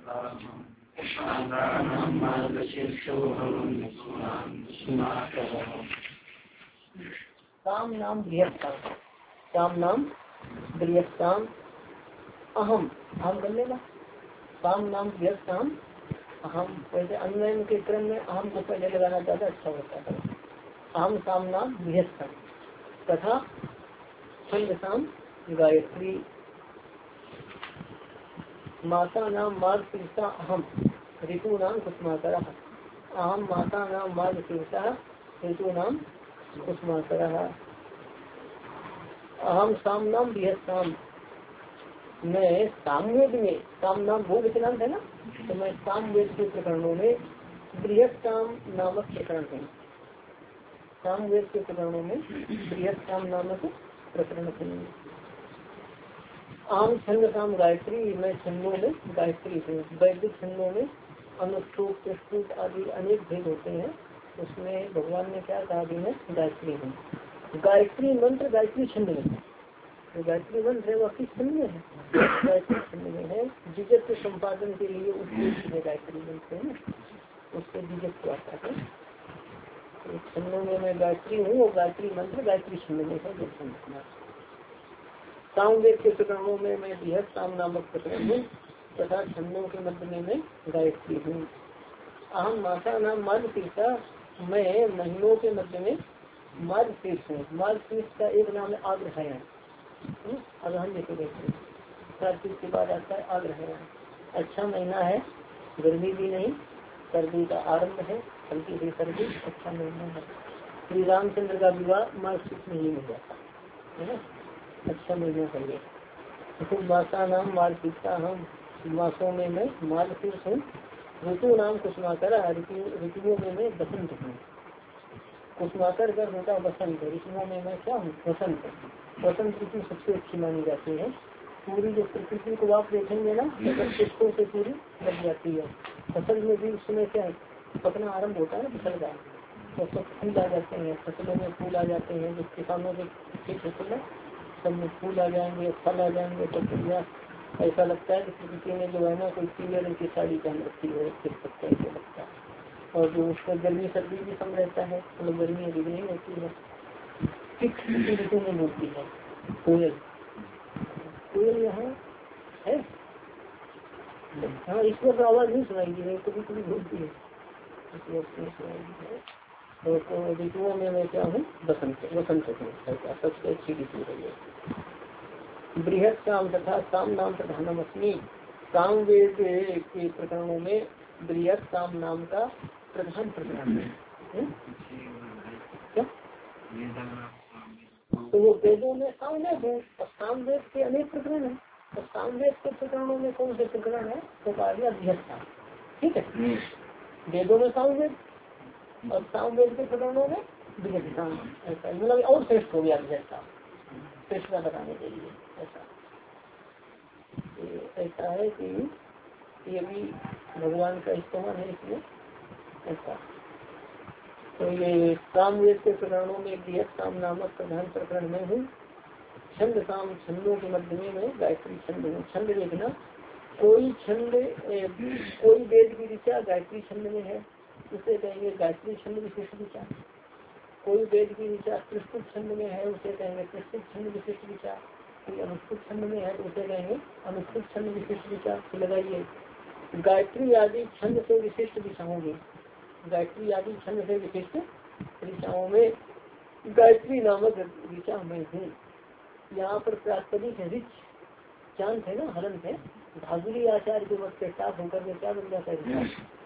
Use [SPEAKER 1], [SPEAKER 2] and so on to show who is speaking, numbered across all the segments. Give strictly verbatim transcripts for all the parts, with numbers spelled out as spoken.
[SPEAKER 1] काम नाम बृहत्ताम, काम नाम बृहत्ताम अहम, अहम कर लेना। काम नाम बृहत्ताम अहम, वैसे अन्वयन के क्रम में अहम को पहले लगाना ज्यादा अच्छा होता है। अहम काम नाम बृहत्ताम तथा छंदसाम गायत्री, माता नाम मार्ग शीर्षा अहम, ऋतु नाम कुसुमाकर। अहम माता नाम मार्ग शीर्षा, ऋतु नाम कुसुमाकर। अहम साम नाम बृहत्ताम, मैं सामवेद में, साम नाम भूल वचनांत है ना, तो मैं सामवेद के प्रकरणों में बृहत्ताम नामक प्रकरण है। सामवेद के प्रकरणों में बृहत्ताम नामक प्रकरण है। आम छंद काम गायत्री, मैं छंदों में गायत्री हूँ। वैदिक छंदों में अनुष्टुप, प्रस्तुत आदि अनेक भेद होते हैं, उसमें भगवान ने क्या कहा कि मैं गायत्री हूँ। गायत्री मंत्र गायत्री छंद में, तो गायत्री मंत्र है वह किस छंद में है? गायत्री छंद में है। जिजत के संपादन के लिए उपयोगी है गायत्री मंत्र है ना, उससे जिजत को आता है। तो छंदों में मैं गायत्री हूँ और गायत्री मंत्र गायत्री छंद में है। जो सामवेद के प्रकरणों में मैं बृहद साम नामक प्रकरण हूँ तथा छंदों के मध्य में मैं गायत्री हूँ। अहम माता नाम मार्ग शीर्षा, मैं महीनों के मध्य में मार्ग शीर्ष हूँ। मार्ग शीर्ष का एक नाम है आग्रहायण, अगहन जैसे देखते कार्तिक के बाद आता है आग्रहायण। अच्छा महीना है, गर्मी भी नहीं, सर्दी का आरंभ है, हल्की सी सर्दी, अच्छा महीना है। श्री रामचंद्र का विवाह मार्ग शीर्ष में ही हो जाता है ना, अच्छा महीना है ये। तो माता नाम मार्ग शीर्षा, हम मासों में मैं मार्ग शीर्ष हूँ। ऋतु नाम कुसुमाकर, ऋतुओं में मैं बसंत हूँ। कुसुमाकर का होता है बसंत, ऋतुओं में मैं क्या हूँ? बसंत। बसंत ऋतु सबसे अच्छी मानी जाती है। पूरी जो प्रकृति को आप देखेंगे ना, पुष्पों से पूरी लग जाती है। फसल में भी उस समय क्या है, पकना आरम्भ होता है ना फसल का, तो सब फूल आ जाते हैं, फसलों में फूल आ जाते हैं। जो किसानों के खेत होते हैं सब में फूल आ जाएंगे, फल आ जाएंगे, तो बढ़िया ऐसा लगता है कि प्रकृति में जो है ना कोई पीले रंग की साड़ी पहन रखी है, किस सकते ऐसे लगता है। और जो उसका गर्मी सर्दी भी कम रहता है, मतलब गर्मी अधिक नहीं होती है। किस ऋतु में बोलती है कोयल? कोयल यहाँ है, हाँ ईश्वर का आवाज नहीं सुनाई दी है, कभी कभी बोलती है, तो ऋतुओं में मैं क्या हूँ? बसंत, बसंत हूँ, सबसे अच्छी ऋतु है ये। बृहद काम तथा साम नाम प्रधानम अस्मि, साम वेद के प्रकरणों में बृहद साम नाम का प्रधान प्रकरण है। क्या तो वो वेदों में सामवेद है और सामवेद के अनेक प्रकरण है। तो सामवेद के प्रकरणों में कौन से प्रकरण है? तो बृहद साम, ठीक है। वेदों में सामवेद और सामवेद के प्रकरणों में बृहद साम, ऐसा मतलब और श्रेष्ठ हो गया बृहद साम, श्रेष्ठता बताने के लिए। ऐसा ऐसा है कि ये भी भगवान का इस्तेमाल है इसमें ऐसा। तो ये सामवेद के प्रकरणों में बृहद साम नामक प्रधान प्रकरण में हूँ। छंद साम, छंदों के मध्य में मैं गायत्री छंद हूँ। छंद देखना, कोई छंद कोई वेद की ऋचा गायत्री छंद में है, उसे कहेंगे गायत्री छंद विशिष्ट ऋचा। कोई वेद की ऋचा प्रस्तुत छंद में है, उसे कहेंगे प्रस्तुत छंद विशिष्ट ऋचा। कोई अनुष्ठुप छंद में है तो उसे कहेंगे अनुष्ठुप छंद विशिष्ट ऋचा। लगाइए, गायत्री आदि छंद से विशिष्ट दिशाओं में, गायत्री आदि छंद से विशिष्ट ऋचाओं में गायत्री नामक ऋचा में हूँ। यहाँ पर प्रास्पदिक है रिच, चांद है ना, हलन है, धागुली आचार्य के वक्त से साफ होकर के क्या बन जाता है?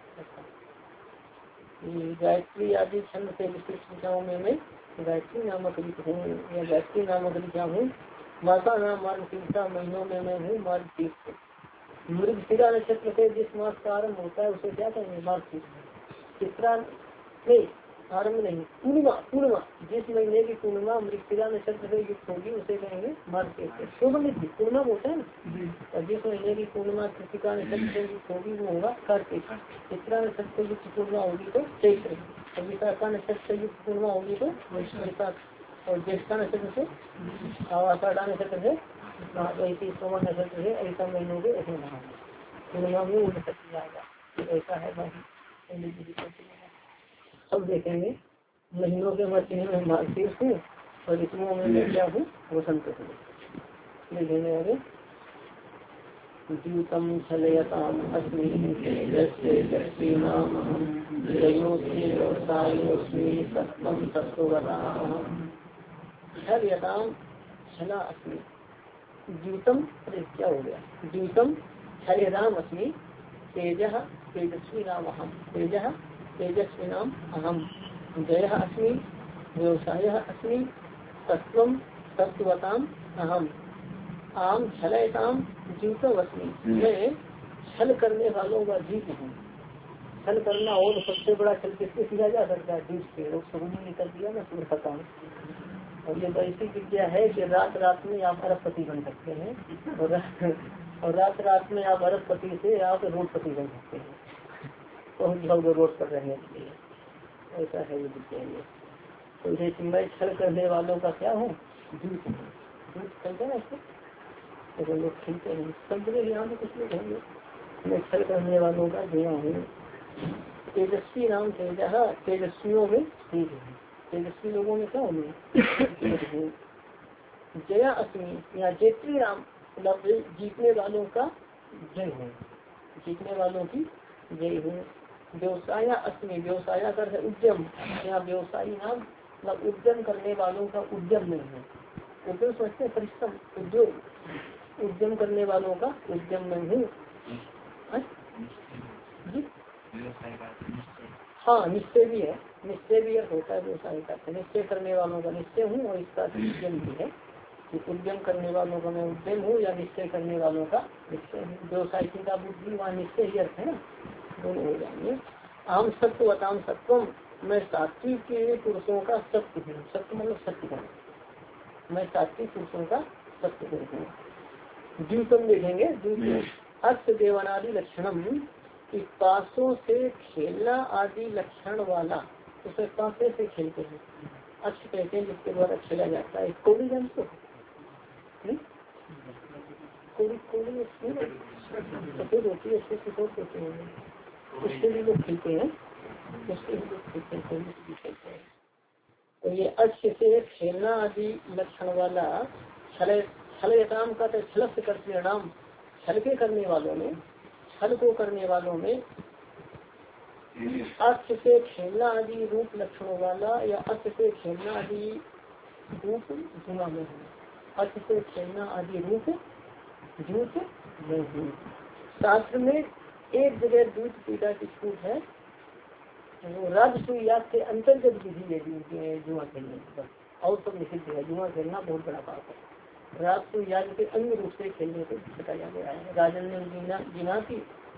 [SPEAKER 1] गायत्री आदि छंद से विशिष्ट ऋचाओं में मैं गायत्री नामक ऋच हूँ या गायत्री नामक ऋचा हूँ। माता नाम मार्ग शीर्षा, महीनों में मैं हूँ मार्ग शीर्ष। मृगशिरा नक्षत्र से जिस मास का आरम्भ होता है उसे क्या कहेंगे? मार्ग शीर्ष। चित्रा नहीं, आरम्भ नहीं, पूर्णिमा, पूर्णिमा जिस महीने की पूर्णिमा मृगशिरा नक्षत्र से युक्त होगी उसे कहेंगे मार्ग शीर्ष। शोभनित पूर्णिमा होता है ना, और जिस महीने की पूर्णिमा कृतिका नक्षत्र से युक्त होगी वो होगा कार्तिक। चित्रा नक्षत्र से युक्त पूर्णिमा होगी तो चैत्र, और विशाखा नक्षत्र से युक्त पूर्णिमा होगी तो वैशाख, और ज्येष्ठा नक्षत्र से आषाढ़ा नक्षत्र से, ऐसी सोमन नक्षत्र से ऐसा महीनों के ऐसे नाम है। पूर्णिमा में उल्ट जाएगा। तो ऐसा है भाई। अब देखेंगे महीनों के मध्य में मार्गशीर्ष हूँ और ऋतुओं में मैं क्या हूँ वसंत हूँ। देखेंगे आगे द्यूतम छलयताम अस्मि सत्वम सत्ववताम छलयताम छला अस्मि द्यूतम। क्या हो गया? द्यूतम छलयताम अस्मि तेजः तेजस्वी नाम अहम तेजः तेजस्वी नाम अहम जयः अस्मि व्यवसायः अस्मि तत्वम तत्वताम अहम आम छलयताम जीतवस्मि। मैं छल करने वालों का जीत हूँ। छल करना और सबसे बड़ा छल किससे किया जा सकता है? जीत से। लोग समझ में निकल दिया ना सूर्य का काम। और ये ऐसी विद्या है कि रात रात में आप अरबपति बन सकते हैं और और रात रात में आप अरबपति से आप रोडपति बन सकते हैं। तो लोग रोड पर रहने के लिए ऐसा है ये विद्या। ये तो जैसे मैं छल करने वालों का क्या हूँ? जीत हूँ। जीत कहते हैं इसको। तो लोग खेलते हैं समझे यहाँ पे कुछ लोग होंगे। मैं छल करने वालों का जया हूँ। तेजस्वी नाम तेजः तेजस्वियों में तेज है। तेजस्वी लोगों में क्या होंगे? जया अस्मि या जयत्री राम मतलब जीतने वालों का जय हूँ। जीतने वालों की जय हूँ। व्यवसाय अस्मि व्यवसाय कर है उद्यम या व्यवसायी नाम मतलब उद्यम करने वालों का उद्यम नहीं है। उद्यम समझते परिश्रम उद्योग उद्यम करने वालों का उद्यम में हूँ। हाँ निश्चय भी है। निश्चय भी होता है व्यवसाय का निश्चय करने वालों का निश्चय हूँ और इसका उद्यम भी है कि उद्यम करने वालों का मैं उद्यम हूँ या निश्चय करने वालों का निश्चय हूँ। व्यवसाय का बुद्धि वहाँ निश्चय ही अर्थ है ना दोनों हो जाएंगे। आम सत्य बताम सत्वम मैं सात्विक के पुरुषों का सत्य हूँ। सत्य मतलब सत्य हूँ। मैं सात्विक पुरुषों का सत्य हूँ। द्यूतम देखेंगे द्यूत अक्ष देवनादि लक्षणम पासों से खेलना आदि लक्षण वाला। उसे पासे से खेलते हैं अक्ष कहते हैं जिसके द्वारा खेला जाता है। कोड़ी जन को कोड़ी कोड़ी सफेद होती है उससे सफेद होते हैं उससे भी लोग खेलते हैं उससे भी लोग खेलते हैं कोड़ी से भी खेलते हैं। तो ये अक्ष से खेलना आदि लक्षण वाला छल छलयताम का तो छलस्य कर परिणाम छल के करने वालों में छल को करने वालों में अक्ष से खेलना आदि रूप लक्षणों वाला या अक्ष से खेलना आदि रूप गुणा में है। अक्ष से खेलना आदि रूप जूत में हूँ। शास्त्र में एक जगह दूध पीड़ा की छूट है वो राजसूयाग के अंतर्गत विधि है जुआ खेलने पर और सब निषिद्ध है। जुआ खेलना बहुत बड़ा पाप है। राजसूयाग के अन्य रूप से खेलने को बताया गया है। राजन जिना की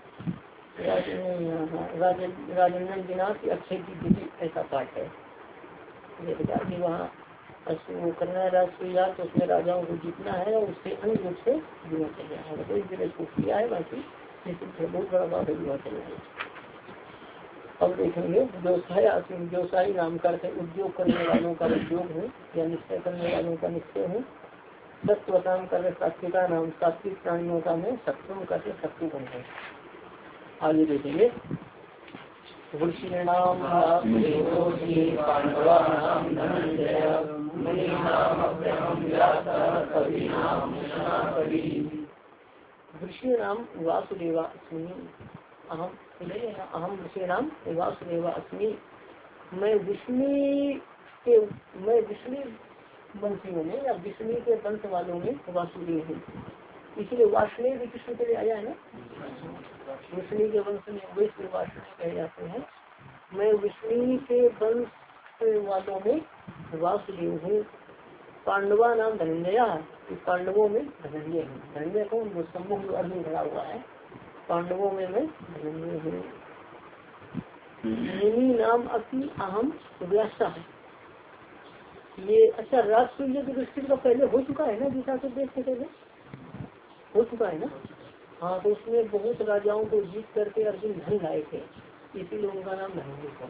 [SPEAKER 1] राजन जिना की अक्षय की विधि ऐसा पाठ है। कि वहाँ वो करना है राजसूयाग तो उसमें राजाओं को जीतना है और उससे अन्य रूप से जुआ खेलना है। तो इस जगह छूट किया है बाकी बहुत बड़ा पाप है जुआ खेलना है। अब देखेंगे व्यवसाय व्यवसायी नाम करते उद्योग करने वालों का उद्योग है या निश्चय करने वालों का निश्चय है। सत्व काम करते सात्विका नाम सात्विक प्राणियों का मैं सत्वम करते सत्व गुण है। आगे देखेंगे वृषीणाम वृषीणाम वासुदेवा अहम अहम वृषीणाम वासुदेवा अस्मि मैं विष्णु के मैं विष्णु वंशियों में या विष्णु के वंश वालों में वासुदेव हूँ। इसलिए वासुदेव भी कृष्ण के लिए आया है ना। विष्णु के वंश में विष्णु वासुदेव कहे जाते हैं। मैं विष्णु के वंश वालों में वासुदेव हूँ। पांडवा नाम धनंजया पांडवों में धनंजय हूँ। धनंजय कौन? वो सम्मुख अर्जुन खड़ा हुआ है। पांडवों में मैं धनंजय हूँ। मुनि नाम अपनी अहम व्यासा है। ये अच्छा राजसूय दृष्टि का पहले हो चुका है ना गीता के देश से पहले हो चुका है ना। हाँ तो उसमें बहुत राजाओं को जीत करके अर्जुन धन लाए थे इसीलिए उनका नाम धनंजय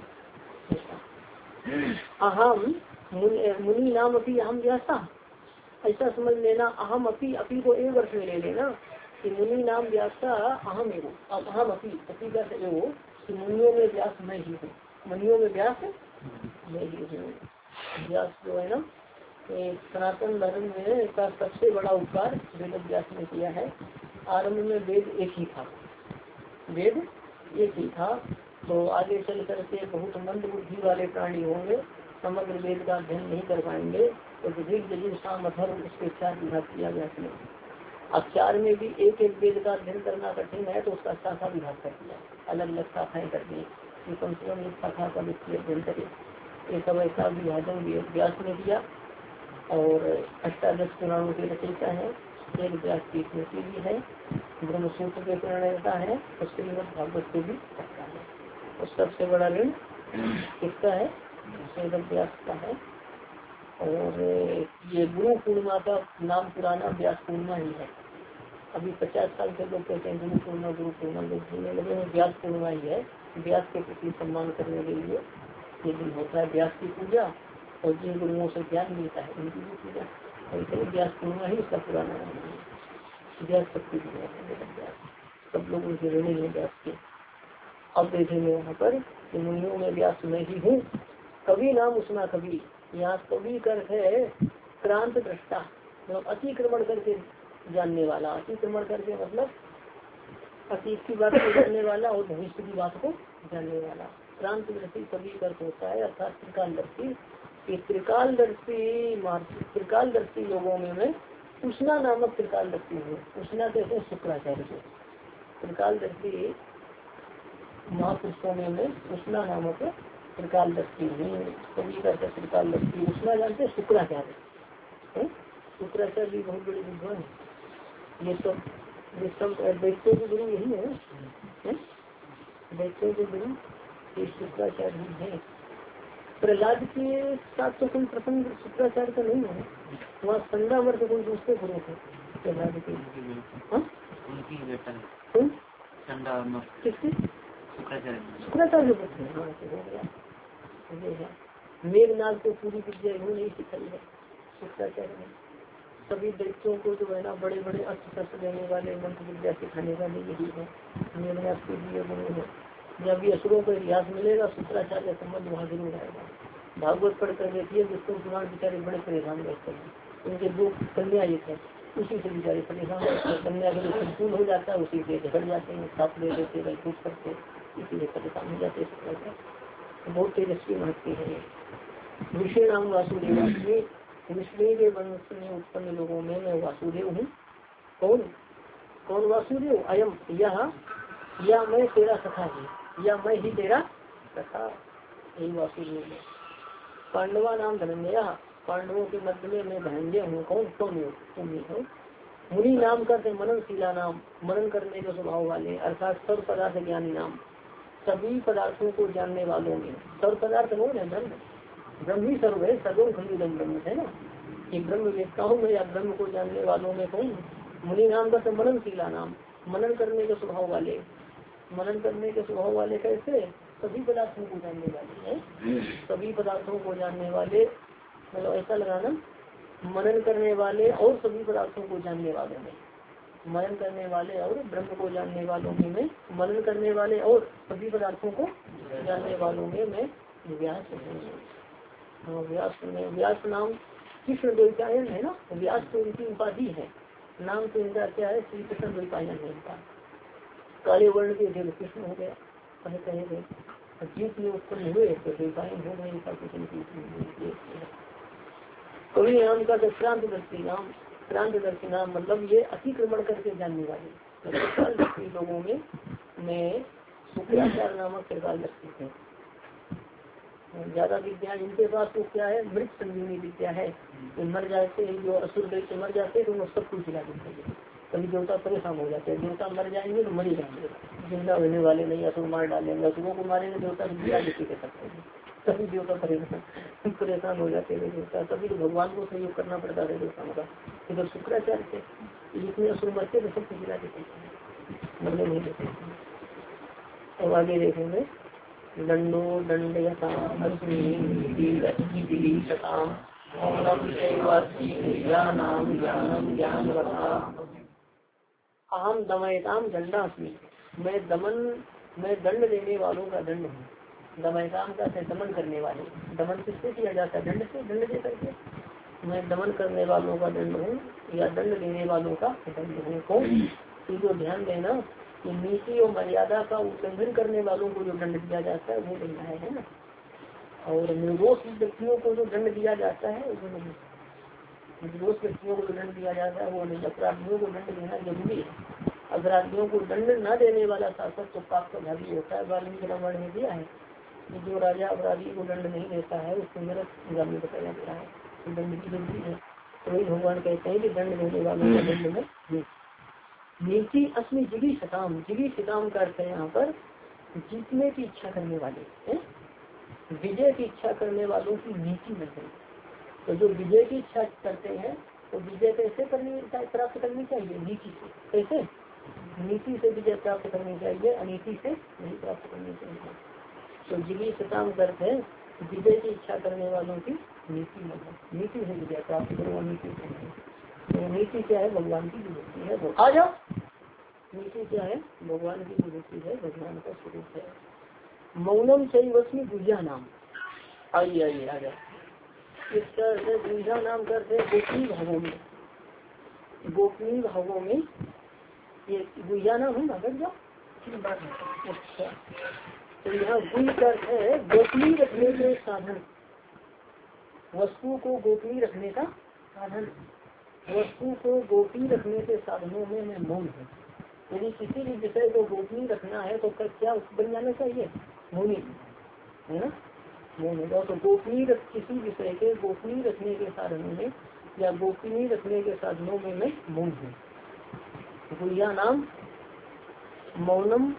[SPEAKER 1] है। अहम मुनि नाम अपनी अहम व्यासा ऐसा समझ लेना। अहम अपी अपी को एक वर्ष में ले लेना कि मुनि नाम व्यास का अहम एवं अब अहम अपी अपी का एवं कि मुनियों में व्यास मैं ही हूँ, मुनियों में व्यास मैं ही हूँ। व्यास जो है ना सनातन धर्म में का सबसे बड़ा उपकार वेद व्यास ने किया है। आरंभ में वेद एक ही था, वेद एक ही था, तो आगे चल करके बहुत मंद बुद्धि वाले प्राणी होंगे, समग्र वेद का अध्ययन नहीं कर पाएंगे, तो विधिक जजिर शाम अधर उसके चार विभाग किया गया इसमें। अब चार में भी एक एक वेद का अध्ययन करना कठिन है, तो उसका शाखा विभाग कर दिया, अलग अलग शाखाएं कर दी कि कम से कम एक शाखा का व्यक्ति अध्ययन करे। ये सब ऐसा विभाजन व्यास ने दिया। और अष्टादश पुराणों के रचयिता है, एक व्यास की स्मृति भी है, ब्रह्मसूत्र के प्रणेता है, और श्रीमद् भागवत को भी करता है। और सबसे बड़ा ऋण किसका है? वेद व्यास का है। और ये गुरु पूर्णिमा का नाम पुराना व्यास पूर्णिमा ही है। अभी पचास साल से लोग कहते हैं गुरु पूर्णिमा गुरु पूर्णिमा, लोग सुनने लगे हैं, व्यास पूर्णिमा ही है। व्यास के प्रति सम्मान करने के लिए ये दिन होता है, व्यास की पूजा, और जिन गुरुओं से ज्ञान मिलता है उनकी भी पूजा। ऐसे व्यास पूर्णिमा ही इसका पुराना नाम है। व्यास शक्ति व्यास, सब लोग उनके ऋणी हैं व्यास के। अब देखेंगे यहाँ पर मुनियों में व्यास मैं ही हूँ। कवि नाम उसना कवि, यहाँ कवि कर है क्रांत दृष्टा, मतलब अतिक्रमण करके जानने वाला। अतिक्रमण करके मतलब अतीत की बात को जानने वाला और भविष्य की बात को जानने वाला। क्रांत दृष्टि कवि का होता है, अर्थात त्रिकालदर्शी। त्रिकालदर्शी त्रिकालदर्शी लोगों में मैं उष्णा नामक त्रिकालदर्शी हूँ। उष्णा कहते हैं शुक्राचार्य को। त्रिकालदर्शी महापुरुषों में मैं उष्णा नामक त्रिकालदर्शी हूँ। कवि का त्रिकालदर्शी उष्णा जानते हैं, शुक्राचार्य। शुक्राचार्य भी बहुत बड़े विद्वान है। ये सब ये सब दैत्यों के गुरु यही है, दैत्यों के गुरु ये शुक्राचार्य है। प्रहलाद के साथ तो कोई प्रसंग शुक्राचार्य का नहीं है, वहाँ संगावर्त कोई दूसरे गुरु थे प्रहलाद के। किसके? शुक्राचार्य बच्चे। हाँ हो गया। मेघनाथ को पूरी विद्या इन्होंने नहीं सिखाई है शुक्राचार्य ने। सभी दैत्यों को जो है ना बड़े बड़े अस्त्र शस्त्र देने वाले, मंत्र विद्या सिखाने वाले यही है, मेघनाथ के लिए गुरु है। जब भी असुरों का इतिहास मिलेगा शुक्राचार्य संबंध वहाँ जरूर आएगा। भागवत पढ़ कर देखिए, विष्णु पुराण बेचारे बड़े परेशान रहते हैं। उनके दो कन्या एक है, उसी से बेचारे परेशान रहते हैं। कन्या अगर संपूर्ण हो जाता है उसी से झगड़ जाते हैं, साथ ले लेते हैं, कुछ करते, इसी से परेशान हो जाते हैं। बहुत तेजस्वी महत्व है। विषय नाम वासुदेव, विष्णु के वंश में उत्पन्न लोगों में मैं वासुदेव हूँ। कौन कौन वासुदेव? अयम यह या मैं तेरा सखा है, या मैं ही तेरा सखा, यही वासुदेव है। पांडवा नाम धनंजय, पांडवों के मध्य में मैं धनंजय हूँ। कौन कौन तुम ही हो। मुनि नाम करते मननशीला नाम, मनन करने के स्वभाव वाले, अर्थात सर्व पदार्थ ज्ञानी नाम, सभी पदार्थों को जानने वालों में। सर्व पदार्थ हो ना धर्म, ब्रह्म ही सर्व है, सर्वों खंडितम ब्रह्म है ना। ये ब्रह्म वेत्ताओं में या ब्रह्म को जानने वालों में कौन? मुनि नाम का मननशीला नाम, मनन करने के स्वभाव वाले। मनन करने के स्वभाव वाले कैसे? सभी पदार्थों को जानने वाले हैं, सभी पदार्थों को जानने वाले, मतलब ऐसा लगाना, मनन करने वाले और सभी पदार्थों को जानने वालों में। मनन करने वाले और ब्रह्म को जानने वालों में मैं, मनन करने वाले और सभी पदार्थों को जानने वालों में मैं व्यास हूँ। व्यास में व्यास नाम कृष्ण द्वैपायन है ना, व्यास तो उनकी उपाधि है, नाम तो इनका क्या है? श्री कृष्ण द्वैपायन है इनका। काले वर्ण के देव कृष्ण हो गया, कहे कहे गए, जीत में उत्पन्न हुए तो द्वैपायन हो गए इनका कृष्ण की। कवि नाम का क्रांत दर्शी नाम, क्रांत दर्शी नाम मतलब ये अतिक्रमण करके जानने वाले लोगों में मैं शुक्राचार्य नामक त्रिकालदर्शी है। ज्यादा विद्या इनके पास तो क्या है? मृत संजीवनी विद्या है। तो मर जाते हैं जो असुर दैत्य मर जाते हैं तो वो सब कुछ खिला देते हैं। कभी देवता परेशान हो जाते हैं, देवता मर जाएंगे तो मर ही जाएंगे, जिंदा रहने वाले नहीं, असुर मार डालेंगे, असुरों को मारेंगे देवता जिंदा देती कर सकते हैं। तभी देवता परेशान परेशान हो जाते हैं देवता, तभी तो भगवान को सहयोग करना पड़ता है देवताओं का। इधर शुक्राचार्य थे, जितने असुर मरते थे सब खिला देते थे, मरने नहीं देते। अब आगे देखेंगे दंडो दंडयता ज्ञानम ज्ञानम ज्ञान अहम दमयताम दंडास्मि, मैं दमन मैं दंड देने वालों का दंड हूँ। दमयताम का है दमन करने वाले, दमन किससे किया जाता है? दंड से, दंड दे करके। मैं दमन करने वालों का दंड हूँ या दंड देने वालों का दंड हूँ। कौन? तो ध्यान देना कि नीति और मर्यादा का उल्लंघन करने वालों को जो दंड दिया जाता है वो देना है, है ना। और निर्दोष व्यक्तियों को जो दंड दिया जाता है वो नहीं, निर्दोष व्यक्तियों को जो दंड दिया जाता है वो नहीं। अपराधियों को दंड देना जरूरी है। अपराधियों को दंड न देने वाला शासक तो पाप का भागी होता है। वाल्मीकि रामायण में दिया है कि जो राजा अपराधी को दंड नहीं देता है उसको नरक गामी बताया गया है। तो दंड की जरूरी है। तो वही भगवान कहते हैं कि दंड देने वालों का दंड में नीति अस्मि जिगी शताम, जिगी शताम का अर्थ है यहाँ पर जीतने की इच्छा करने वाले है, विजय की इच्छा करने वालों की नीति में है। तो जो विजय की इच्छा करते हैं तो विजय कैसे करनी प्राप्त करनी चाहिए? नीति से। कैसे? नीति से विजय प्राप्त करनी चाहिए, अनीति से नहीं प्राप्त करनी चाहिए। तो जिगी शताम करते हैं विजय की इच्छा करने वालों की नीति में है, नीति से विजय प्राप्त करो, अनीति से नहीं। तो नीति क्या है? भगवान की विभूति है। वो आ जाओ, नीति क्या है? भगवान की विभूति है, भगवान का स्वरूप है। मौनम सही वस्मी गुहिया नाम, आइए आइए आ जाओ। इस तरह से गुहिया नाम करते गोपनीय भावों में, गोपनीय भावों में ये गुहिया नाम है ना, बैठ जाओ। अच्छा, तो यहाँ गुह का अर्थ है गोपनीय रखने के साधन, वस्तु को गोपनीय रखने का साधन। वस्तु को गोपनीय रखने के साधनों में मैं मौन हूँ। यदि किसी भी विषय को गोपनीय रखना है तो क्या बन जाना चाहिए? मौनी, है ना, मौन होगा। तो गोपनीय किसी विषय के गोपनीय रखने के साधनों में या गोपनीय रखने के साधनों में मैं मौन हूँ। गुहिया नाम मौनम,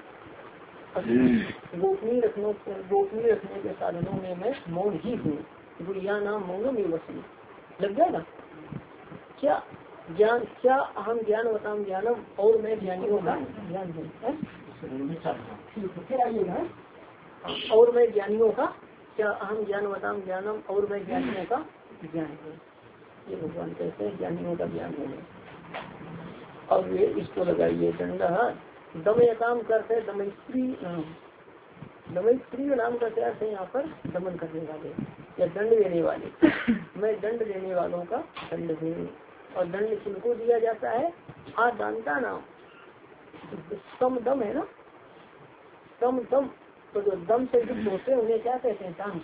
[SPEAKER 1] गोपनीय रखने गोपनीय रखने के साधनों में मैं मौन ही हूँ। गुहिया नाम मौनम एवं लग जाएगा। क्या ज्ञान, क्या अहम ज्ञान बताम ज्ञानम, और मैं ज्ञानियों का ज्ञान हूँ। फिर आइएगा, और मैं ज्ञानियों का, क्या अहम ज्ञान बताम ज्ञानम, और मैं ज्ञानियों का ज्ञान हूँ। ये भगवान कहते हैं ज्ञानियों का ज्ञान है। अब ये इसको लगाइए दंड दमयताम करते दमयत्री, दमयत्री नाम का क्या है? यहाँ पर दमन करने वाले या दंड देने वाले। मैं दंड देने वालों का दंड हूँ। और दंड किनको दिया जाता है? आदानता नाम, सम दम है ना, सम दम। तो जो दम से युक्त होते हैं उन्हें क्या कहते हैं? दान।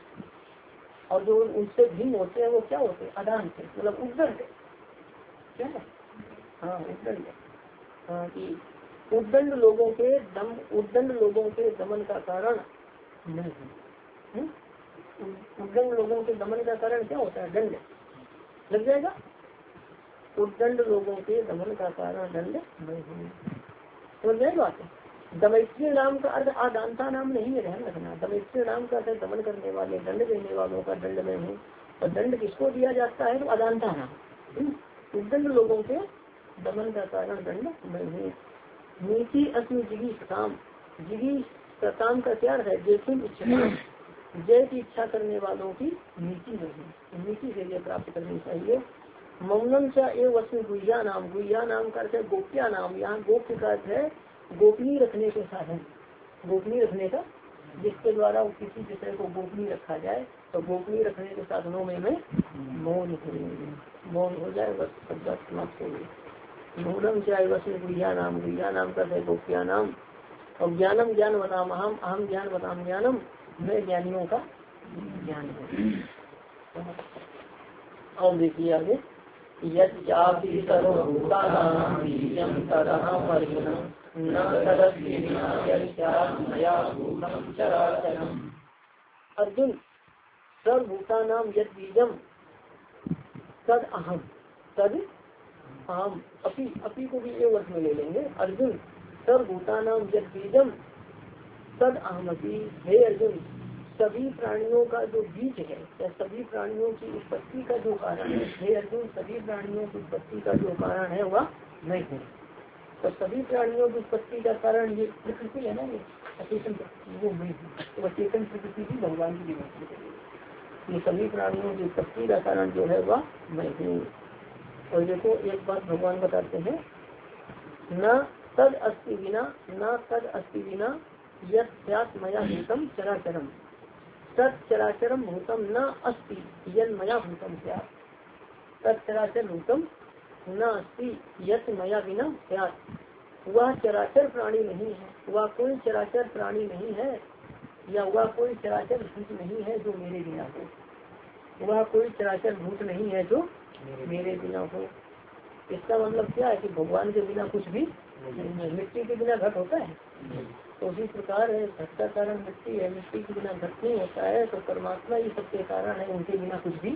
[SPEAKER 1] और जो उनसे भिन्न होते हैं वो क्या होते हैं? अदान से, मतलब उद्दंड। क्या है? हाँ उद्दंड। हाँ कि उद्दंड लोगों के दम, उद्दंड लोगों के दमन का कारण मैं हूँ। उद्दंड लोगों के दमन का कारण क्या होता है? दंड। लग जाएगा। उद्दंड लोगों के दमन का कारण दंड मैं हूँ। समझ गए बात? दमयत्री नाम का अर्थ आदानता नाम नहीं है, ध्यान रखना। दमयत्री नाम का अर्थ दमन करने वाले, दंड देने वालों का दंड में हूँ। और दंड किसको दिया जाता है? तो अदानता नाम। उद्दंड लोगों के दमन का कारण दंड मैं हूँ। नीति अस्मि जिगी सताम, जिगी सताम का क्या है? जैसे इच्छा, जय की इच्छा करने वालों की नीति में हूँ। नीति से जय प्राप्त करनी चाहिए। मौनम चा एवं अस्मि गुहिया नाम, गुहिया नाम का अर्थ है गोप्या नाम। यहाँ गोप्य का अर्थ है गोपनीय रखने के साधन, गोपनीय रखने का, जिसके द्वारा किसी विषय को गोपनीय रखा जाए। तो गोपनीय रखने के साधनों में मैं मौन हूँ। मौन हो जाए बस, सब बात समाप्त हो गई। मौनम चाहे बस गुहिया नाम, गुहिया नाम का है गोप्या नाम। और ज्ञानम ज्ञान बताम अहम, अहम ज्ञान बताम ज्ञानम, मैं ज्ञानियों का ज्ञान हूँ। और देखिए आगे, यच्चापि सर्वभूतानां बीजं तदहं अर्जुन न तदस्ति विना यच्चामया भूतं चराचरम्। अर्जुन, सर्वभूतानां यत् बीजं तद अहम, तद अहम, अपि, अपि को भी एक वर्ष में ले लेंगे। अर्जुन, सर्वभूतानां यत् बीजं तद अहमपि। हे अर्जुन, सभी प्राणियों का जो बीज है या सभी प्राणियों की उत्पत्ति का जो कारण है, हे अर्जुन, सभी प्राणियों की उत्पत्ति का जो कारण है वह मैं हूँ। तो सभी प्राणियों की उत्पत्ति का कारण ये प्रकृति है ना, ये अचेतन प्रकृति, वो मैं हूँ। तो अचेतन प्रकृति भी भगवान की विभूति है। ये सभी प्राणियों की उत्पत्ति का कारण जो है वह मैं हूँ। और देखो एक बात भगवान बताते हैं न तद अस्ति विना न तद अस्ति विना यत् मया भूतम चराचरम तत् चराचरम भूतम न अस्ति यन मया भूतम स्यात् तत् चराचर भूतम न अस्ति यत् मया बिना स्यात्। वह चराचर प्राणी नहीं है, वह कोई चराचर प्राणी नहीं है या वह कोई चराचर भूत नहीं है जो मेरे बिना हो, वह कोई चराचर भूत नहीं है जो मेरे बिना हो। इसका मतलब क्या है कि भगवान के बिना कुछ भी नहीं है। मिट्टी के बिना घट होता है, तो उसी प्रकार है घट का कारण मिट्टी है, मिट्टी के बिना घट नहीं होता है, तो परमात्मा ये सबके कारण है, उनके बिना कुछ भी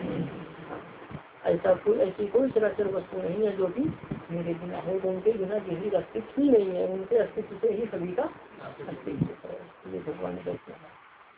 [SPEAKER 1] ऐसा कोई ऐसी कोई चराचर वस्तु नहीं है जो कि मेरे बिना हो, तो उनके बिना किसी का अस्तित्व ही नहीं है, उनके अस्तित्व से ही सभी का अस्तित्व है। ये भगवान कहते हैं।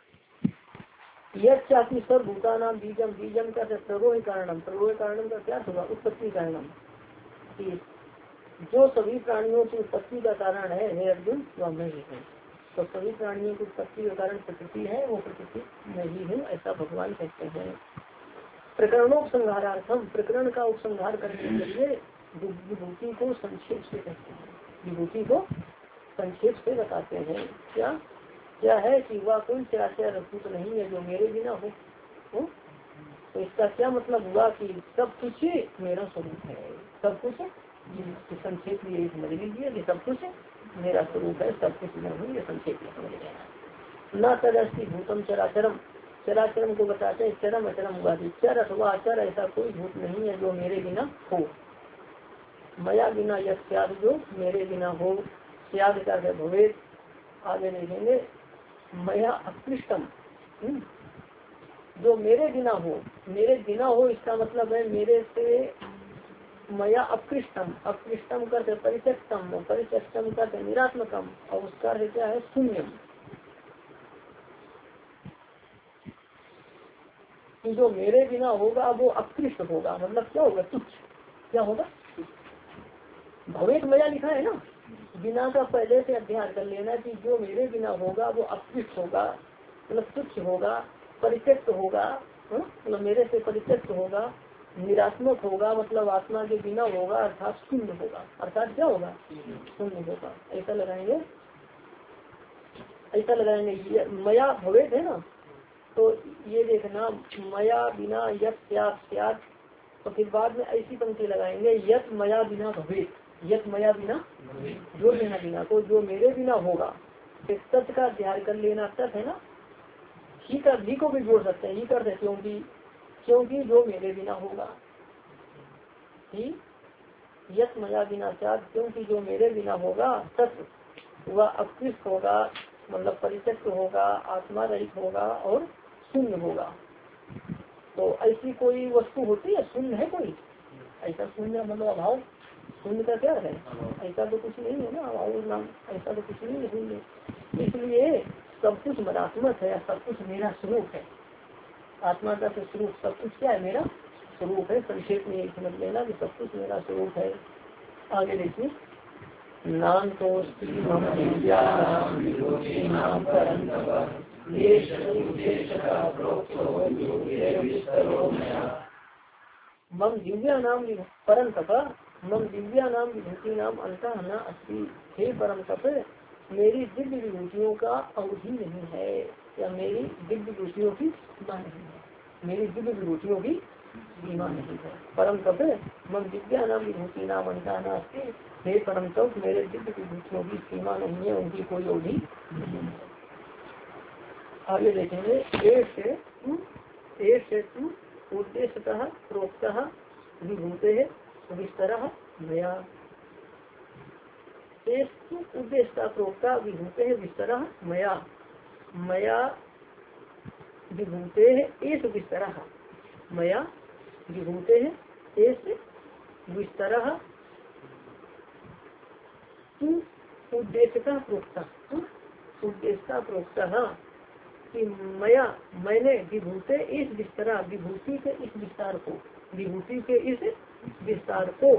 [SPEAKER 1] यह चाकि सब भूता नाम बीजम, बीजम का प्ररोह कारणम, प्ररोह कारणम का क्या होगा? उत्पत्ति कारणम, कि जो सभी प्राणियों की उत्पत्ति का कारण है हे अर्जुन वह मैं ही हूँ। तो सभी प्राणियों की उत्पत्ति का कारण प्रकृति है, वो प्रकृति मैं ही हूँ, ऐसा भगवान कहते हैं। प्रकरणोपसंहारार्थम, प्रकरण का उपसंहार करने के लिए विभूति को संक्षेप से कहते हैं, विभूति को संक्षेप से बताते हैं। क्या क्या है कि वह कोई चराचर भूत नहीं है जो मेरे बिना हो, हो? तो इसका क्या मतलब हुआ कि सब कुछ मेरा स्वरूप है, सब कुछ संक्षेप में यही समझ लीजिए कि सब कुछ मेरा स्वरूप है, सब कुछ मैं हूँ, ये संक्षेप में समझ लेना। न तदस्ति भूतम चराचरम, चराचरम को बताते हैं चरम अचरम उपाधि, चर अथवा अचर ऐसा कोई भूत नहीं है जो मेरे बिना हो। मया बिना यह त्याग जो मेरे बिना हो, त्याग का भवेद आगे देखेंगे। मया अकृष्टम, जो मेरे बिना हो, मेरे बिना हो इसका मतलब है मेरे से मया अपकृष्टम, अपकृष्टम करते परिचक्षम, परिचक्षम करते निरात्मकम, और उसका क्या है शून्यम, कि जो मेरे बिना होगा वो अपकृष्ट होगा, मतलब क्या होगा? तुच्छ। क्या होगा? भवेद मया लिखा है ना, बिना का पहले से अध्ययन कर लेना कि जो मेरे बिना होगा वो अपकृष्ट होगा, मतलब तुच्छ होगा, परित्यक्त होगा, मतलब मेरे से परित्यक्त होगा, निरात्मक होगा, मतलब आत्मा के बिना होगा, अर्थात शून्य होगा। अर्थात क्या होगा? शून्य होगा। ऐसा लगाएंगे, ऐसा लगाएंगे। मया भवेद है ना, तो ये देखना मया बिना यत् स्यात् स्यात्, तो फिर बाद में ऐसी पंक्ति लगाएंगे यत् मया बिना भवेद, यत् मया बिना, जो बिना बिना को जो मेरे बिना होगा। फिर तत् का अध्ययन कर लेना, तत् है ना, ही का भी को भी जोड़ सकते हैं, ही कर सकते क्योंकि क्योंकि जो मेरे बिना होगा, ही यत् मया बिना स्यात्, क्योंकि जो मेरे बिना होगा, तत् वह अपकृष्ट होगा, मतलब परित्यक्त होगा, आत्मा रहित होगा और शून्य होगा। तो ऐसी कोई वस्तु होती है? शून्य है कोई ऐसा? शून्य मतलब अभाव, शून्य का क्या है? ऐसा तो कुछ नहीं है ना, अभाव नाम ऐसा तो कुछ नहीं है शून्य। इसलिए सब कुछ मनात्मक है, सब कुछ मेरा स्वरूप है। आत्मा का स्वरूप सब कुछ क्या है? मेरा स्वरूप है। संक्षेप में यही समझ लेना कि सब कुछ मेरा स्वरूप है। आगे देखिए, नाम तो मम दिव्या नाम परम तप, मम दिव्या नाम विभूति नाम अंतः न अस्ति। हे परम तप, मेरी दिव्य विभूतियों का अवधि नहीं है, या मेरी दिव्य विभूतियों की सीमा नहीं है, मेरी दिव्य विभूतियों की सीमा नहीं है। परम तप मम दिव्या नाम विभूति नाम अंतः न अस्ति। हे परम तप, मेरे दिव्य विभूतियों की सीमा नहीं है, उनकी कोई अवधि नहीं है। आगे देखेंगे, उद्देश्यतः प्रोक्तः विभूते विस्तरः मया, उद्देश्य प्रोक्ता विभूते विस्तरः मया, मया विभूते एष विस्तरः, मया विभूते एष विस्तरः तु उद्देश्यतः प्रोक्ता, उद्देश्य प्रोक्तः कि मया मैंने विभूते इस विस्तार, विभूति के इस विस्तार को, विभूति के इस विस्तार को,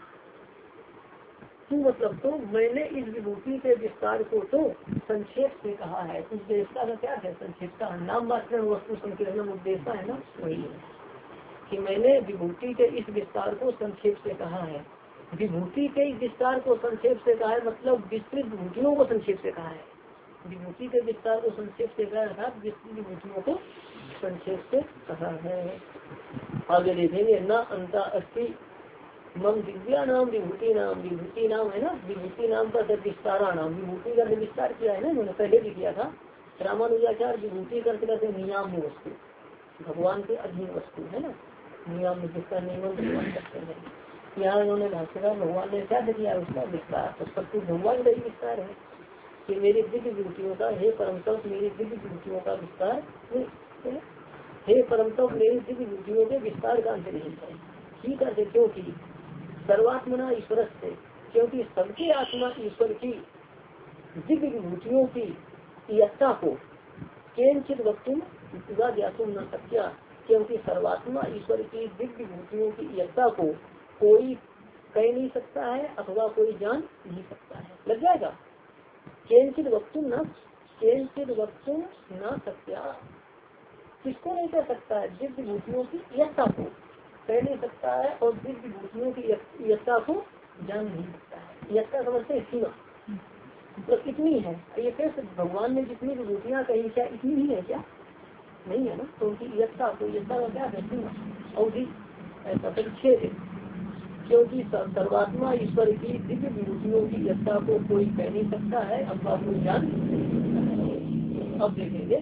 [SPEAKER 1] तू मतलब तो मैंने इस विभूति के विस्तार को तो संक्षेप से कहा है। उद्देश्य का क्या है? संक्षेप का नाम मात्र वस्तु संकीर्णम उद्देश्य है ना, वही है कि मैंने विभूति के इस विस्तार को संक्षेप से कहा है। विभूति के विस्तार को संक्षेप से कहा है, मतलब विस्तृत विभूतियों को संक्षेप से कहा है। विभूति के विस्तार को संक्षेप से कहा अर्थात विस्तृत विभूतियों को संक्षेप से कहा है। आगे देखेंगे न अंता अस्ति मम दिव्या नाम विभूति नाम, विभूति नाम है ना, विभूति नाम का विस्तारा नाम, विभूति का विस्तार किया है ना उन्होंने पहले भी किया था। रामानुजाचार्य विभूति करते कहते नियाम वस्तु, भगवान के अधीन वस्तु है ना, नियम जिसका नियमन भगवान करते हैं। यहाँ उन्होंने भाष्यकार भगवान ने क्या किया उसका विस्तार, तो सब कुछ भगवान का ही विस्तार है कि मेरी दिव्य विभूतियों का, हे परम तप मेरी दिव्य विभूतियों का विस्तार, हे परम तप मेरी दिव्य विभूतियों के विस्तार का अंत नहीं है। ठीक है, क्योंकि सर्वात्मना ईश्वर से, क्योंकि सबके आत्मा ईश्वर की दिव्य विभूतियों की यत्ता को केंचित वक्तुम ज्ञातुम न सक्या, क्योंकि सर्वात्मा ईश्वर की दिव्य विभूतियों की यत्ता को कोई कह नहीं सकता है अथवा कोई जान नहीं सकता है। लग जाएगा, केंचित वक्तुम न केंचित वक्तुम न सक्या, किसको नहीं कह सकता है? दिव्य विभूतियों की यत्ता को कह नहीं सकता है और दिव्य विभूतियों की यत्ता को जान नहीं सकता है। यत्ता समझते सीमा, तो कितनी है ये? कैसे भगवान ने जितनी विभूतियाँ कही क्या इतनी ही है क्या? नहीं है ना, तो उनकी यत्ता को, यत्ता का क्या है? सीमा और ऐसा परिच्छेद, क्योंकि सर्वात्मा ईश्वर की दिव्य विभूतियों की यत्ता को कोई कह नहीं सकता है अथवा कोई जान नहीं सकता है। अब देखेंगे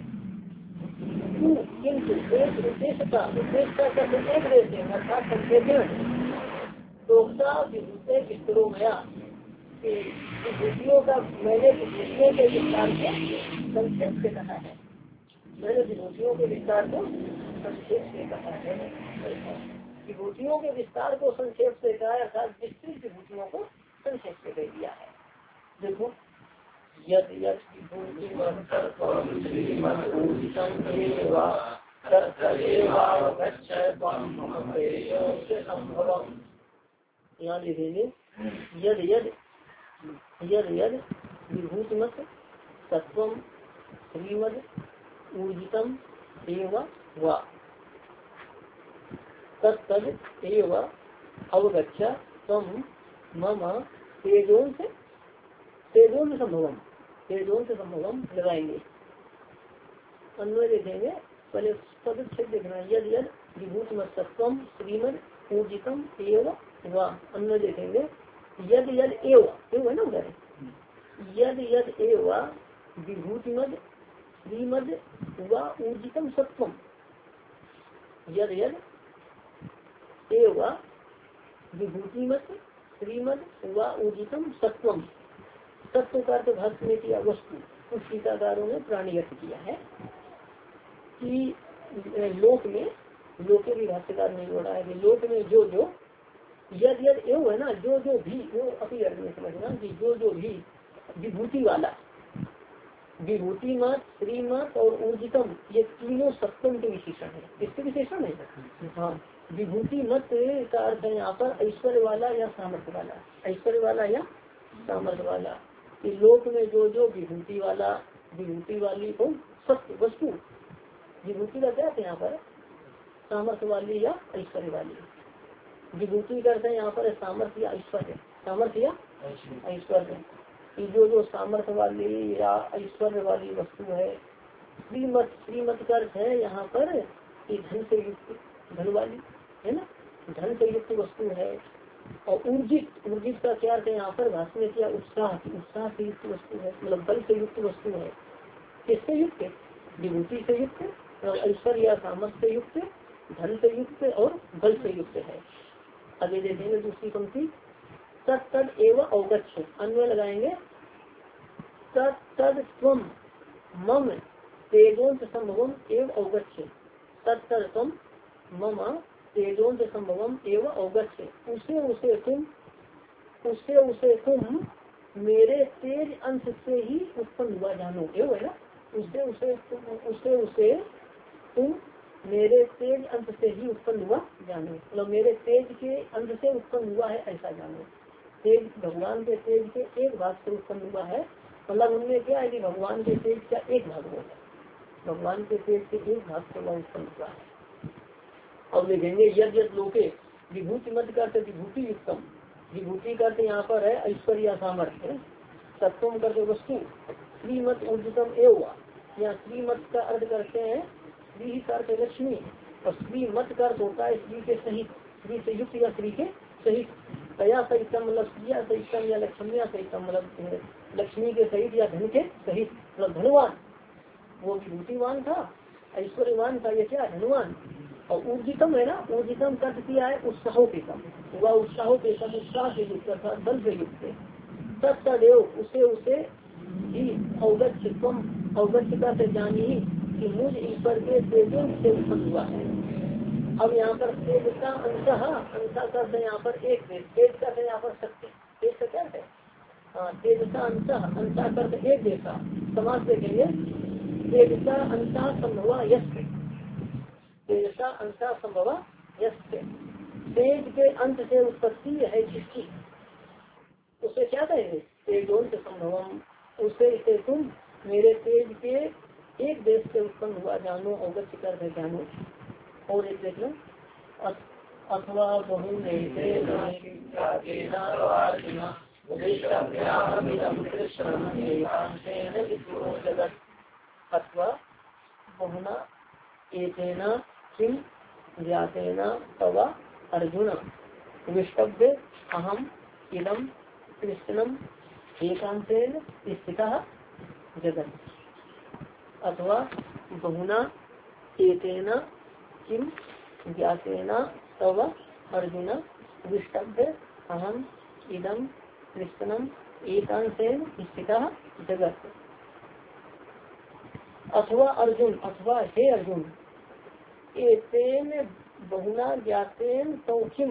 [SPEAKER 1] किंतु एक विशेषता, विशेषता कहते एक देते हैं अर्थात संक्षेपण दोषा विभूते विस्तरों गया, विभूतियों का मैंने विभूतियों के विस्तार को संक्षेप से कहा है, मैंने विभूतियों के विस्तार को संक्षेप से कहा है। विभूतियों के विस्तार को संक्षेप से कहा अर्थात विस्तृत विभूतियों को संक्षेप से कह दिया है। देखो यद यद यहाँ लिखेंगे यद यद यद यद विभूतिमत तत्वम श्रीमद ऊर्जितम एवं वा तत्तद एवं अवगच्छ तम मम तेजों से तेजों से संभवम, तेजों से संभवम लगाएंगे। अन्वय देखेंगे, पहले पदच्छेद देखना, यद यद विभूतिमत्तम श्रीमद ऊर्जितम एवं वा। अन्वय देखेंगे यद यद एव एव है ना उधर, यद यद एव विभूतिमद श्रीमद वा ऊर्जितम सत्वम, यद यद एव विभूतिमत श्रीमद वा ऊर्जितम सत्वम। तत्व का अर्थ भाष्य में किया वस्तु, कुछ टीकाकारों ने प्राणी अर्थ किया है कि लोक में, लोके भी भाष्यकार नहीं जोड़ा है कि लोक में जो जो यद यद एव है ना, जो जो भी, वो अपनी अर्थ में समझना कि जो जो भी विभूति वाला, विभूति मत श्रीमत और ऊर्जितम ये तीनों सत्वम के विशेषण है। इसके विशेषण है हाँ, विभूति मत का अर्थ है यहाँ पर ऐश्वर्य वाला या सामर्थ्य वाला, ऐश्वर्य वाला या सामर्थ्य वाला। कि लोक में जो जो विभूति वाला, विभूति वाली को सत्य वस्तु, विभूति का क्या है यहाँ पर? सामर्थ्य वाली या ऐश्वर्य वाली। विभूति का अर्थ है यहाँ पर सामर्थ्य या ऐश्वर्य, सामर्थ्य या ऐश्वर्य। जो जो सामर्थ्य वाली या ऐश्वर्य वाली वस्तु है। श्रीमत, श्रीमत का अर्थ है यहाँ पर धन से युक्त, धन वाली है ना, धन से युक्त वस्तु है। और ऊर्जित, ऊर्जित का क्या अर्थ है यहाँ पर भाषण में किया? उत्साह, उत्साह से युक्त वस्तु है, मतलब बल से युक्त वस्तु है। किससे युक्त? विभूति से युक्त, ऐश्वर्य या सामर्थ्य से युक्त, धन से युक्त और बल से युक्त है। आगे देखेंगे दूसरी पंक्ति, तद एवं अवगच्छ। अन्वय लगाएंगे, तद त्वम मम तेजोंत संभवम एवं अवगच्छ, तद त्वम मम तेजोंत संभवम एवं अवगच्छ। उसे उसे तुम, उससे उसे तुम मेरे तेज अंश से ही उत्पन्न हुआ जानो। एवं है ना, उससे उसे उससे उसे तुम मेरे तेज अंश से ही उत्पन्न हुआ जानो, मतलब मेरे तेज के अंश से उत्पन्न हुआ है ऐसा जानो। तेज भगवान के तेज के एक भाग से उत्पन्न हुआ है, मतलब उनमें क्या है कि भगवान के तेज का एक भाग हुआ है, भगवान के तेज के एक भाग से वह उत्पन्न हुआ है। और देखेंगे यद यद लोके विभूति मत करते विभूति युक्तम, विभूति करते यहाँ पर है ऐश्वर्य सामर्थ्य, सत्वम करते वस्तु, श्रीमत ऊर्जितम एवं, यहाँ श्रीमत का अर्थ करते हैं श्री का अर्थ लक्ष्मी, और श्रीमत का अर्थ होता है श्री के सहित, श्री से युक्त या श्री के सहित, तया सहितम मतलब स्त्रिया सहितम या लक्ष्मिया सहितम मतलब लक्ष्मी के सहित या धन के सहित, मतलब धनवान, वो विभूतिवान था, ऐश्वर्यवान था, ये क्या धनवान। और ऊर्जितम है ना, ऊर्जितम कर्त किया है उत्साहों के कम, वह उत्साहों के कम, उत्साह से युक्त अर्थात बल से युक्त, तत्सदेव उसे उसे ही अवगत चित्तम, अवगत चिता से जानी कि मुझ ईश्वर के तेजों से उत्पन्न हुआ है। अब यहाँ पर तेज का अंश, अंशा करते यहाँ पर एक देश, तेज करते यहाँ पर शक्ति, तेज का क्या है हाँ तेज का अंश, अंशा करते एक देशा, समाज देखेंगे तेज का अंशा संभवा यश, तेज का अंशा संभवा यश, तेज के अंत से उत्पत्ति है जिसकी, उसे क्या कहेंगे तेजों से संभवम, उसे इसे तुम मेरे तेज के एक देश से उत्पन्न हुआ जानो, अवगत कर जानो। और एक देख लो, अथवा बहुने जगत, अथवा बहुना एतेना किम ज्ञातेना तव अर्जुन विष्टव्य अहम इदम कृष्णम एकांतेन स्थितः जगत, अथवा बहुना एतेना किम ज्ञातेना तव अर्जुन विष्टव्य अहम इदम कृष्णम एकांतेन स्थितः जगत। अथवा अर्जुन, अथवा हे अर्जुन, एतेन बहुना ज्ञातेन तो किम,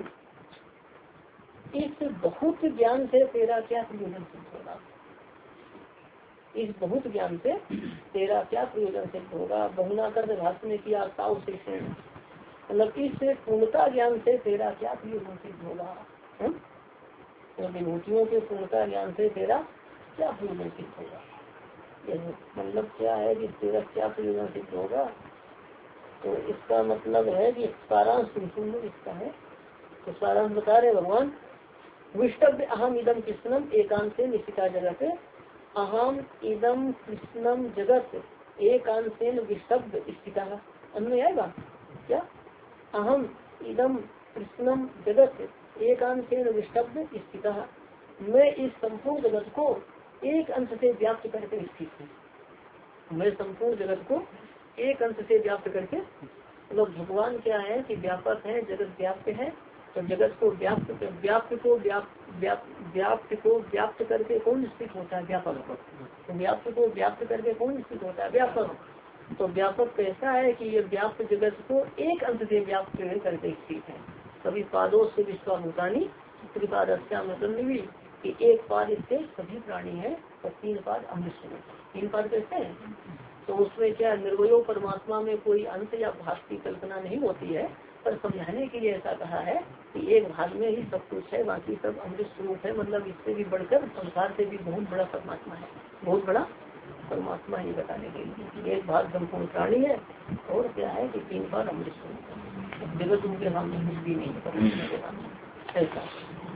[SPEAKER 1] इस बहुत ज्ञान से तेरा क्या प्रयोजन सिद्ध होगा, इस बहुत ज्ञान से तेरा क्या प्रयोजन सिद्ध होगा। बहुना कर भाष्य में किया ताऊ से, मतलब इस पूर्णता ज्ञान से तेरा क्या प्रयोजन सिद्ध होगा, तो विभूतियों के पूर्णता ज्ञान से तेरा क्या प्रयोजन सिद्ध होगा, मतलब क्या है कि तेरा क्या प्रयोजन सिद्ध होगा। तो इसका मतलब है कि सारांश सुन इसका है, तो सारांश बता रहे भगवान, विष्टव्य अहम इदम कृष्णम एकांते निश्चिता जगत, अहम इदम कृष्णम जगत एकांतेन विष्टव्य स्थिता, अन्य आएगा क्या, अहम इदम कृष्णम जगत एकांतेन विष्टव्य स्थिता, मैं इस संपूर्ण जगत को एक अंश से व्याप्त करके स्थित हूँ, मैं संपूर्ण जगत को एक अंश से व्याप्त करके, मतलब भगवान क्या है कि व्यापक है, जगत व्याप्त है, तो जगत को व्याप्त व्याप्त को व्याप्त व्याप्त को व्याप्त करके कौन स्थित होता है, व्यापक, तो व्याप्त को व्याप्त करके कौन स्थित होता है, व्यापक। तो व्यापक कैसा है कि ये व्याप्त जगत को एक अंश से व्याप्त करके स्थित है। सभी पादों से विश्वाभूतानी त्रिपादस्या भी, कि एक पाद इससे सभी प्राणी है और तीन पाद अमृत, तीन पाद कैसे हैं, तो उसमें क्या निर्वयो परमात्मा में कोई अंश या भाग की कल्पना नहीं होती है, पर समझाने के लिए ऐसा कहा है कि एक भाग में ही सब कुछ है, बाकी सब अमृत स्वरूप है, मतलब इससे भी बढ़कर संसार से भी बहुत बड़ा परमात्मा है, बहुत बड़ा परमात्मा ही बताने के लिए। एक भाग संपूर्ण प्राणी है और क्या है कि तीन बार अमृत स्वरूप है, जगत उनके सामने कुछ भी नहीं है ऐसा।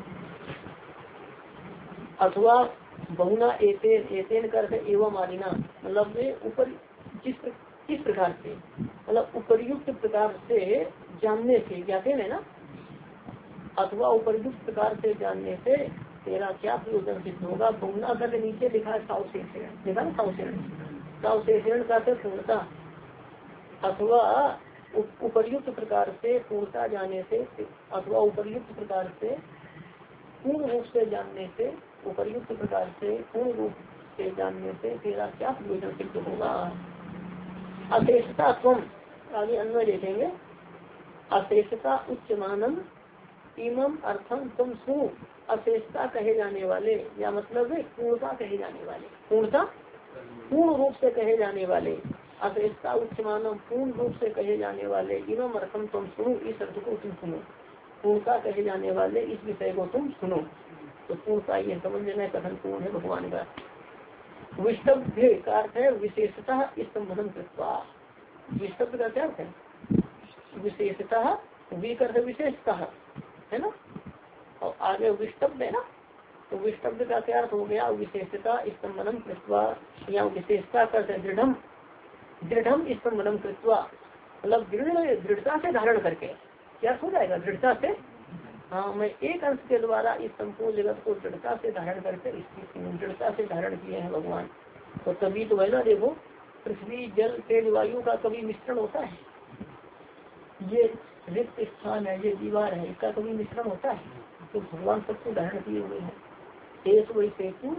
[SPEAKER 1] अथवा बहुना एतेन, एतेन करके एवं आदिना, मतलब वे ऊपर जिस किस प्रकार से, मतलब उपरयुक्त प्रकार से जानने से, ज्ञाते है ना, अथवा उपरयुक्त प्रकार से जानने से तेरा क्या प्रयोजन सिद्ध होगा। बहुना करके नीचे लिखा है सावशेषण, लिखा ना सावशेषण, सावशेषण का पूर्णता, अथवा उपरयुक्त प्रकार से पूर्णता जाने से, अथवा उपरयुक्त प्रकार से पूर्ण रूप से जानने से, उपरयुक्त प्रकार से पूर्ण रूप से जानने से तेरा क्या प्रयोजन सिद्ध होगा। अशेषता तुम, आगे अन्वय देखेंगे, अशेषता उच्च मानम इमम अर्थम तुम सु, अशेषता कहे जाने वाले, या मतलब है पूर्णता कहे जाने वाले, पूर्णता पूर्ण रूप से कहे जाने वाले, अशेषता उच्च मानम पूर्ण रूप से कहे जाने वाले, इमम अर्थम तुम सुनो, इस अर्थ को तुम सुनो, पूर्णता कहे जाने वाले इस विषय को तुम सुनो। तो पूर्णता ये समझ लेना कथन पूर्ण है भगवान का। विष्टभ्य का अर्थ है विशेषतः इस संबंधन कृत्वा, विष्टभ्य का क्या है, विशेषतः, विकर्थ विशेषतः है ना, और आगे विष्टब्य है ना, तो विष्टब्य का क्या अर्थ हो गया, विशेषता स्तंभनम कृत्वा, या विशेषता करते दृढ़ दृढ़ स्तंभनम कृत्वा, मतलब दृढ़ दृढ़ता से धारण करके, क्या हो जाएगा दृढ़ता से, हाँ मैं एक अंश के द्वारा इस संपूर्ण जगत को दृढ़ता से धारण करके स्थित दृढ़ता से धारण किए हैं भगवान। तो तभी तो है ना, देखो पृथ्वी जल तेज वायु का कभी मिश्रण होता है, ये रिक्त स्थान है, ये दीवार है, इसका कभी मिश्रण होता है, तो भगवान सबको धारण किए हुए हैं। एक वही सेतु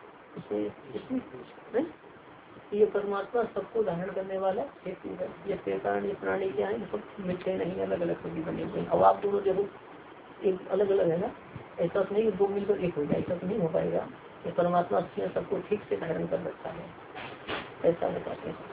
[SPEAKER 1] इसे ये परमात्मा सबको धारण करने वाला हेतु है। ये चेतन ये प्राणी क्या है, सब मिलते नहीं, अलग अलग सभी बने हुए हैं। अब आप दोनों देखो एक अलग अलग है ना, ऐसा तो नहीं दो मिलकर एक हो जाए, ऐसा तो नहीं हो पाएगा। ये परमात्मा से सबको ठीक से धारण कर रखा है, ऐसा बताते हैं।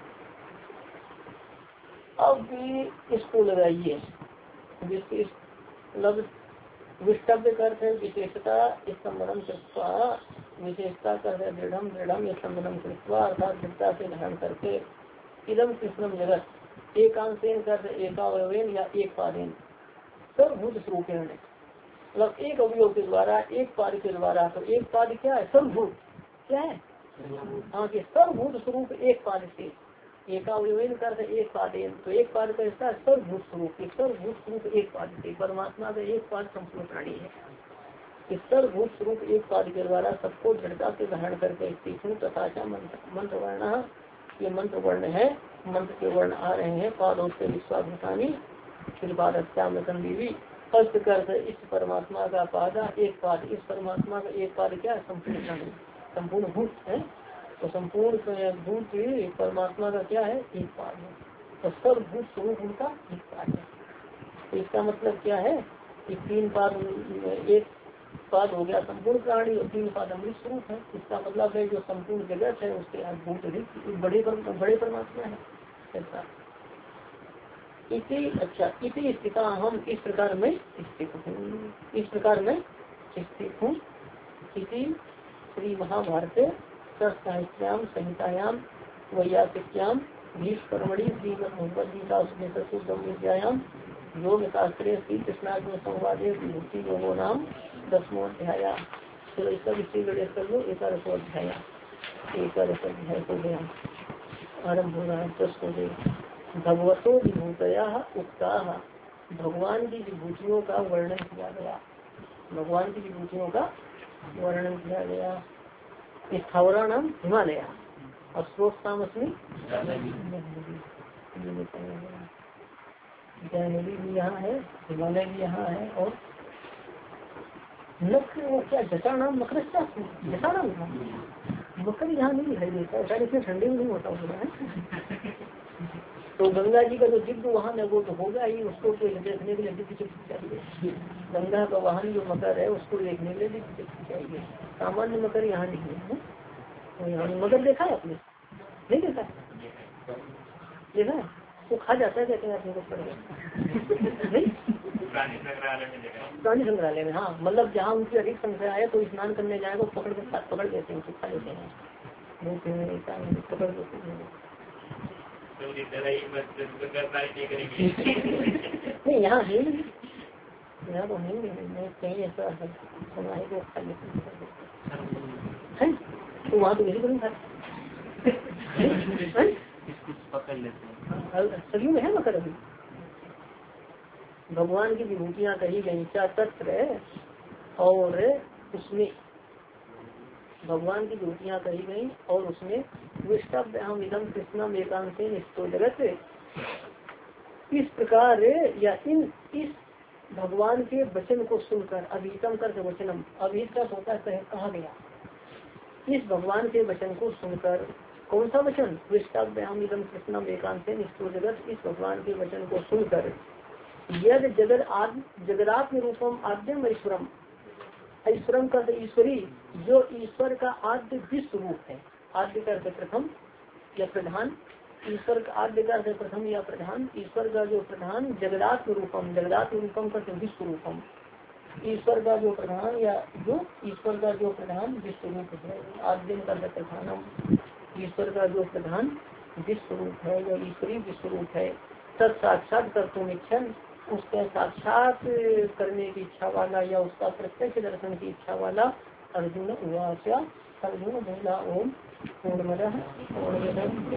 [SPEAKER 1] अब इसको लगाइए, जिसकी मतलब विष्टव्य करते हैं विशेषता स्तंभनम कृत्वा, विशेषता करते दृढ़ दृढ़ स्तंभनम कृत्वा, अर्थात दृढ़ता से धारण करके, इदम कृष्णम जगत एकांशेन करते एकावयवेन या एक पादेन सर्वभूत स्वरूपेण, मतलब एक अवयव के द्वारा एक पाद के द्वारा, तो एक पाद क्या है, सर्वभूत क्या है, हाँ कि सर्वभूत स्वरूप एक पाद से, एकावयवेन करते एक पादेन, तो एक पाद का हिस्सा सर्वभूत स्वरूप, सर्वभूत स्वरूप एक पाद से, परमात्मा का एक पाद संपूर्ण प्राणी है। इस सर्वभूत स्वरूप एक पाद के द्वारा सबको दृढ़ता से धारण करके स्थित हूँ। तथा मंत्र वर्ण, ये मंत्र वर्ण है, मंत्र के वर्ण आ रहे हैं, पादों से विश्वाभूतानी फिर बाद संदीवी अर्थ कर, इस परमात्मा का पादा एक पाद, इस परमात्मा का एक पाद क्या है, संपूर्ण प्राणी संपूर्ण भूत है, तो संपूर्ण भूत परमात्मा का क्या है, एक पाद है, तो सर्वभूत स्वरूप उनका एक पाद है। तो इसका मतलब क्या है कि तीन पाद, एक पाद हो गया संपूर्ण प्राणी और तीन पाद अमृत स्वरूप है। इसका मतलब है जो संपूर्ण जगत है उसके अद्भुत बड़े बड़े परमात्मा है, ऐसा इति। अच्छा इति स्थिता, हम इस प्रकार में स्थित हूँ, इस प्रकार में स्थित हूँ। इति श्री महाभारत साहित्याम संहितायाम वैयासिक्याम भीष्मर्मणि श्रीमद्भगवद्गीता विद्यायाम योग शास्त्रे श्री कृष्णार्जुन संवादे विभूति योगो नाम दसमो अध्याय। चलो इसका विषय गणेश कर लो, एकादशो अध्याय, एकादश अध्याय हो गया, आरम्भ हो रहा है दस हो गए। भगवतो विभूतया उक्ता, भगवान की विभूतियों का वर्णन किया गया, भगवान की विभूतियों का वर्णन किया गया। स्थावरा नाम हिमालय और स्रोतामस्मी जैनवी भी यहाँ है, हिमालय भी यहाँ है, और नक्र वो क्या जटा नाम मकर जटा नाम मकर यहाँ नहीं दिखाई देता, शायद इसमें ठंडी में नहीं होता होगा। तो गंगा जी का जो दिव्य वाहन है वो तो होगा ही, उसको तो देखने के लिए दिव्य चक्षु चाहिए। गंगा का वाहन जो मकर है उसको देखने के लिए दिव्य चक्षु चाहिए, सामान्य मकर यहाँ नहीं है। तो यहाँ मकर देखा है आपने, नहीं देखा देखा है, वो खा जाता है कहते हैं आपने को पड़ नहीं प्राणी संग्रहालय में, हाँ मतलब जहाँ उनकी अधिक संख्या है तो स्नान करने जाएगा पकड़ के साथ पकड़ लेते हैं, खा लेते हैं, पकड़ लेते हैं। नहीं यहाँ है, यहाँ तो है कहीं ऐसा है को खा लेते हैं, तो वहाँ तो नहीं करूँगा पकड़ लेते हैं, सभी में है मकर। अभी भगवान की विभूतियाँ कही गई क्या तत्व, और उसमें भगवान की विभूतियाँ कही गई और उसमें विष्टव्य हम इदम कृष्णम एकांशेन स्तो जगत, इस प्रकार या इन इस भगवान के वचन को सुनकर, अभीतम कर वचनम, अभीत का होता है कहा गया, इस भगवान के वचन को सुनकर, कौन सा वचन, विष्टव्य हम इदम कृष्णम एकांशेन स्तो जगत, इस भगवान के वचन को सुनकर, यद जगत आद जगदात्म रूपम आद्यम ईश्वरम, ईश्वरम का ईश्वरी जो ईश्वर का आद्य विश्व रूप है, आद्य का प्रथम या प्रधान, ईश्वर का आद्य का प्रथम या प्रधान, ईश्वर का जो प्रधान जगदात्म रूपम, जगदात्म रूपम का विश्व रूपम, ईश्वर का जो प्रधान या जो ईश्वर का जो प्रधान विश्व रूप है, आद्यम का प्रधानम, ईश्वर का जो प्रधान विश्व रूप है या ईश्वरी विश्व रूप है, तत् साक्षात कर तुम इच्छन, उसका साक्षात करने की इच्छा वाला या उसका प्रत्यक्ष दर्शन की इच्छा वाला अर्जुन उवाच। अर्जुन बोला ओम पूर्णमदः पूर्णमिदं